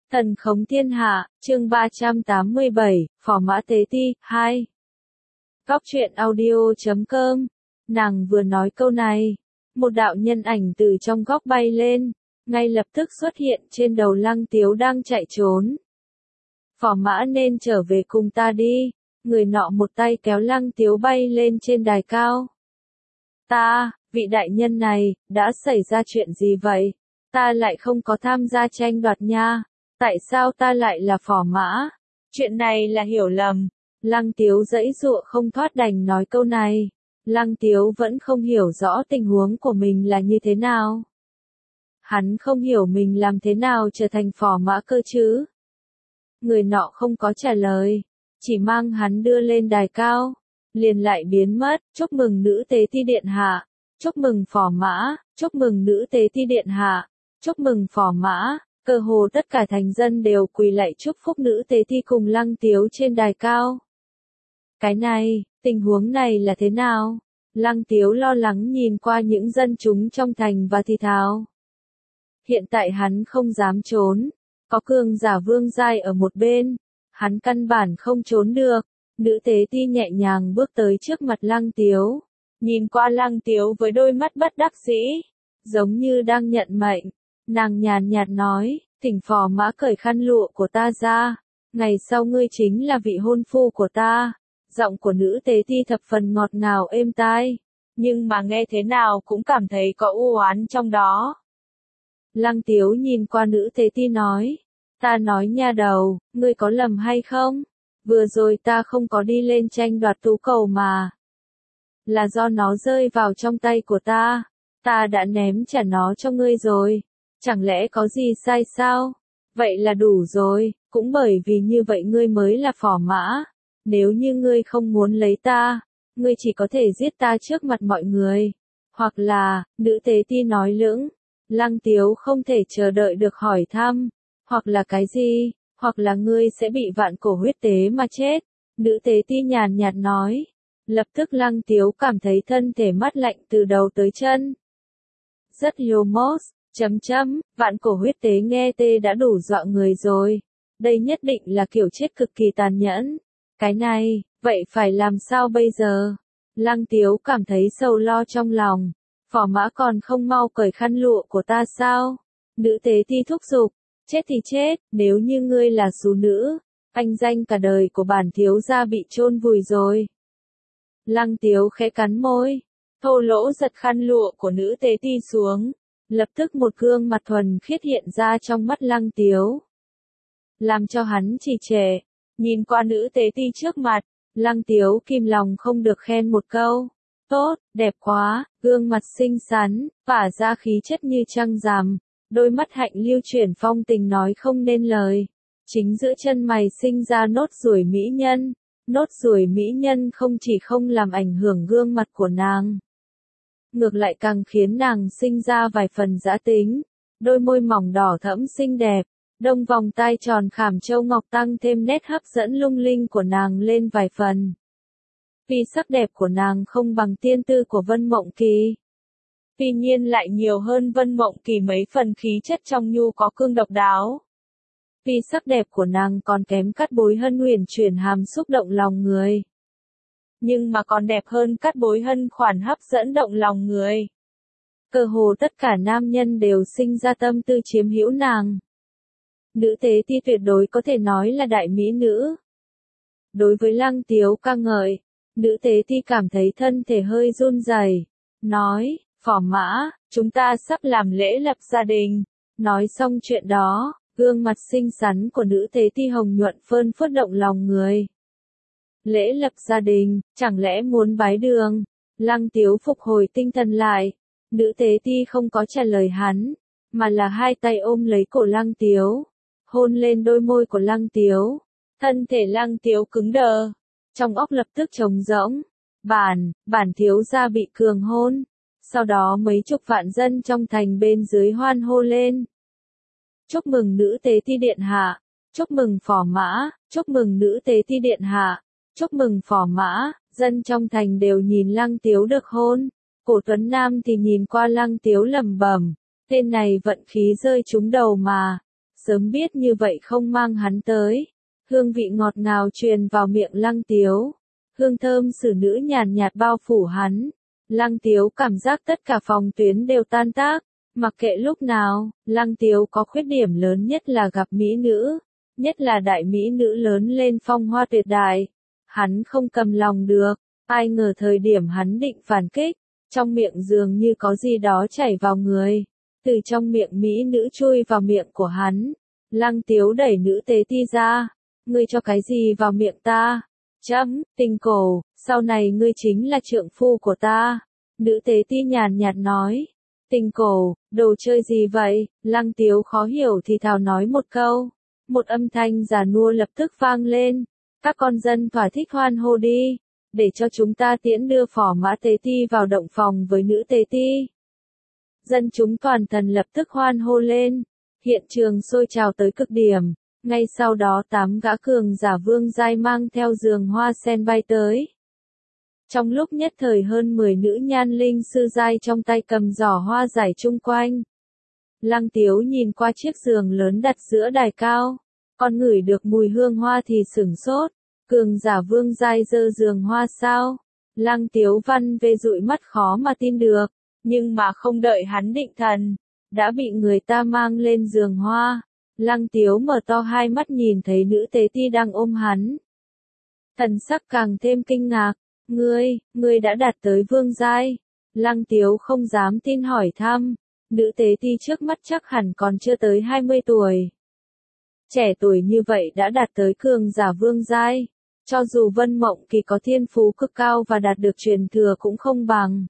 Thần khống thiên hạ, chương 387, Phò Mã Tế Ti, 2. Góc truyện audio.com. Nàng vừa nói câu này, một đạo nhân ảnh từ trong góc bay lên, ngay lập tức xuất hiện trên đầu Lăng Tiếu đang chạy trốn. Phò Mã nên trở về cùng ta đi, người nọ một tay kéo Lăng Tiếu bay lên trên đài cao. Vị đại nhân này, đã xảy ra chuyện gì vậy? Ta lại không có tham gia tranh đoạt nha. Tại sao ta lại là Phò Mã? Chuyện này là hiểu lầm. Lăng Tiếu giãy giụa không thoát đành nói câu này. Lăng Tiếu vẫn không hiểu rõ tình huống của mình là như thế nào. Hắn không hiểu mình làm thế nào trở thành Phò Mã cơ chứ. Người nọ không có trả lời, chỉ mang hắn đưa lên đài cao, liền lại biến mất. Chúc mừng nữ tế ti điện hạ, chúc mừng Phò Mã, chúc mừng nữ tế ti điện hạ, chúc mừng Phò Mã. Cơ hồ tất cả thành dân đều quỳ lạy chúc phúc nữ tế ti cùng Lăng Tiếu trên đài cao. Cái này, tình huống này là thế nào? Lăng Tiếu lo lắng nhìn qua những dân chúng trong thành và thì thào. Hiện tại hắn không dám trốn, có cường giả vương giai ở một bên, hắn căn bản không trốn được. Nữ tế ti nhẹ nhàng bước tới trước mặt Lăng Tiếu, nhìn qua Lăng Tiếu với đôi mắt bất đắc dĩ, giống như đang nhận mệnh. Nàng nhàn nhạt nói, thỉnh Phò Mã cởi khăn lụa của ta ra, ngày sau ngươi chính là vị hôn phu của ta. Giọng của nữ tế ti thập phần ngọt ngào êm tai, nhưng mà nghe thế nào cũng cảm thấy có u oán trong đó. Lăng Tiếu nhìn qua nữ tế ti nói, ta nói nha đầu, ngươi có lầm hay không? Vừa rồi ta không có đi lên tranh đoạt tú cầu mà. Là do nó rơi vào trong tay của ta đã ném trả nó cho ngươi rồi. Chẳng lẽ có gì sai sao? Vậy là đủ rồi, cũng bởi vì như vậy ngươi mới là Phò Mã. Nếu như ngươi không muốn lấy ta, ngươi chỉ có thể giết ta trước mặt mọi người. Hoặc là, nữ tế ti nói lưỡng. Lăng Tiếu không thể chờ đợi được hỏi thăm. Hoặc là cái gì? Hoặc là ngươi sẽ bị vạn cổ huyết tế mà chết. Nữ tế ti nhàn nhạt nói. Lập tức Lăng Tiếu cảm thấy thân thể mát lạnh từ đầu tới chân. Rất Yomos. Vạn cổ huyết tế nghe tê đã đủ dọa người rồi. Đây nhất định là kiểu chết cực kỳ tàn nhẫn. Cái này, vậy phải làm sao bây giờ? Lăng Tiếu cảm thấy sầu lo trong lòng. Phò Mã còn không mau cởi khăn lụa của ta sao? Nữ tế ti thúc giục. Chết thì chết, nếu như ngươi là xú nữ, anh danh cả đời của bản thiếu gia bị chôn vùi rồi. Lăng Tiếu khẽ cắn môi, thô lỗ giật khăn lụa của nữ tế ti xuống. Lập tức một gương mặt thuần khiết hiện ra trong mắt Lăng Tiếu, làm cho hắn trì trệ. Nhìn qua nữ tế ti trước mặt, Lăng Tiếu kìm lòng không được khen một câu. Tốt, đẹp quá, gương mặt xinh xắn, tỏa ra khí chất như trăng rằm, đôi mắt hạnh lưu chuyển phong tình nói không nên lời. Chính giữa chân mày sinh ra nốt ruồi mỹ nhân. Nốt ruồi mỹ nhân không chỉ không làm ảnh hưởng gương mặt của nàng, ngược lại càng khiến nàng sinh ra vài phần dã tính. Đôi môi mỏng đỏ thẫm xinh đẹp, đông vòng tai tròn khảm châu ngọc tăng thêm nét hấp dẫn lung linh của nàng lên vài phần. Vì sắc đẹp của nàng không bằng tiên tư của Vân Mộng Kỳ, tuy nhiên lại nhiều hơn Vân Mộng Kỳ mấy phần khí chất trong nhu có cương độc đáo. Vì sắc đẹp của nàng còn kém Cát Bối Hân huyền chuyển hàm xúc động lòng người, nhưng mà còn đẹp hơn Cát Bối Hân khoản hấp dẫn động lòng người. Cơ hồ tất cả nam nhân đều sinh ra tâm tư chiếm hữu nàng. Nữ tế ti tuyệt đối có thể nói là đại mỹ nữ. Đối với Lăng Tiếu ca ngợi, nữ tế ti cảm thấy thân thể hơi run rẩy, nói, Phò Mã, chúng ta sắp làm lễ lập gia đình. Nói xong chuyện đó, gương mặt xinh xắn của nữ tế ti hồng nhuận phơn phớt động lòng người. Lễ lập gia đình, chẳng lẽ muốn bái đường? Lăng Tiếu phục hồi tinh thần lại. Nữ tế ti không có trả lời hắn, mà là hai tay ôm lấy cổ Lăng Tiếu, hôn lên đôi môi của Lăng Tiếu. Thân thể Lăng Tiếu cứng đờ, trong óc lập tức trống rỗng. Bản thiếu gia bị cường hôn. Sau đó mấy chục vạn dân trong thành bên dưới hoan hô lên. Chúc mừng nữ tế ti điện hạ, chúc mừng Phò Mã, chúc mừng nữ tế ti điện hạ, chúc mừng Phò Mã. Dân trong thành đều nhìn Lăng Tiếu được hôn. Cổ Tuấn Nam thì nhìn qua Lăng Tiếu lẩm bẩm, tên này vận khí rơi trúng đầu mà. sớm biết như vậy không mang hắn tới. Hương vị ngọt ngào truyền vào miệng Lăng Tiếu. Hương thơm xử nữ nhàn nhạt bao phủ hắn. Lăng Tiếu cảm giác tất cả phòng tuyến đều tan tác. Mặc kệ lúc nào, Lăng Tiếu có khuyết điểm lớn nhất là gặp mỹ nữ. Nhất là đại mỹ nữ lớn lên phong hoa tuyệt đại. Hắn không cầm lòng được. Ai ngờ thời điểm hắn định phản kích. Trong miệng dường như có gì đó chảy vào người. Từ trong miệng mỹ nữ chui vào miệng của hắn. Lăng Tiếu đẩy nữ tế ti ra. Ngươi cho cái gì vào miệng ta? Chấm, Tinh Cổ, sau này ngươi chính là trượng phu của ta. Nữ tế ti nhàn nhạt nói. Tinh Cổ, đồ chơi gì vậy? Lăng Tiếu khó hiểu thì thào nói một câu. Một âm thanh già nua lập tức vang lên. Các con dân thỏa thích hoan hô đi. Để cho chúng ta tiễn đưa Phò Mã Tế Ti vào động phòng với nữ tế ti. Dân chúng toàn thần lập tức hoan hô lên. Hiện trường sôi trào tới cực điểm. Ngay sau đó 8 gã cường giả vương giai mang theo giường hoa sen bay tới. Trong lúc nhất thời hơn 10 nữ nhan linh sư giai trong tay cầm giỏ hoa giải chung quanh. Lăng Tiếu nhìn qua chiếc giường lớn đặt giữa đài cao. Con ngửi được mùi hương hoa thì sửng sốt. Cường giả vương giai dơ giường hoa sao? Lăng Tiếu văn về dụi mắt khó mà tin được. Nhưng mà không đợi hắn định thần. Đã bị người ta mang lên giường hoa. Lăng Tiếu mở to hai mắt nhìn thấy nữ tế ti đang ôm hắn. Thần sắc càng thêm kinh ngạc. Ngươi đã đạt tới vương giai. Lăng Tiếu không dám tin hỏi thăm. Nữ tế ti trước mắt chắc hẳn còn chưa tới 20 tuổi. Trẻ tuổi như vậy đã đạt tới cường giả vương giai. Cho dù Vân Mộng Kỳ có thiên phú cực cao và đạt được truyền thừa cũng không bằng.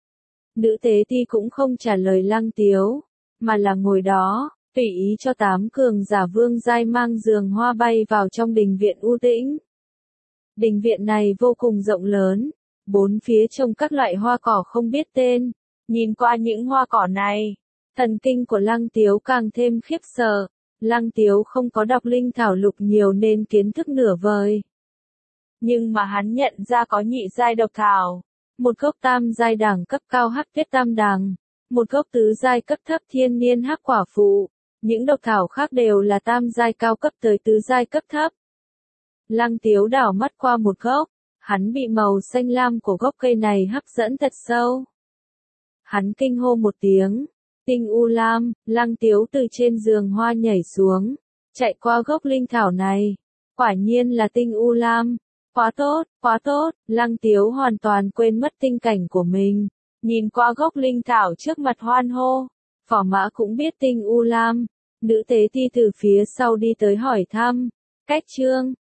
Nữ tế ti cũng không trả lời Lăng Tiếu. Mà là ngồi đó. Tùy ý cho 8 cường giả vương giai mang giường hoa bay vào trong đình viện u tĩnh. Đình viện này vô cùng rộng lớn, bốn phía trồng các loại hoa cỏ không biết tên. Nhìn qua những hoa cỏ này, thần kinh của Lăng Tiếu càng thêm khiếp sợ. Lăng Tiếu không có đọc linh thảo lục nhiều nên kiến thức nửa vời. Nhưng mà hắn nhận ra có nhị giai độc thảo, một gốc tam giai đẳng cấp cao hắc tuyết tam đằng, một gốc tứ giai cấp thấp thiên niên hắc quả phụ. Những độc thảo khác đều là tam giai cao cấp tới tứ giai cấp thấp. Lăng Tiếu đảo mắt qua một gốc, hắn bị màu xanh lam của gốc cây này hấp dẫn thật sâu. Hắn kinh hô một tiếng, Tinh U Lam. Lăng Tiếu từ trên giường hoa nhảy xuống, chạy qua gốc linh thảo này. Quả nhiên là Tinh U Lam. Quá tốt, Lăng Tiếu hoàn toàn quên mất tinh cảnh của mình. Nhìn qua gốc linh thảo trước mặt hoan hô. Phò Mã cũng biết Tinh U Lam. Nữ tế ti từ phía sau đi tới hỏi thăm. Cách Trương,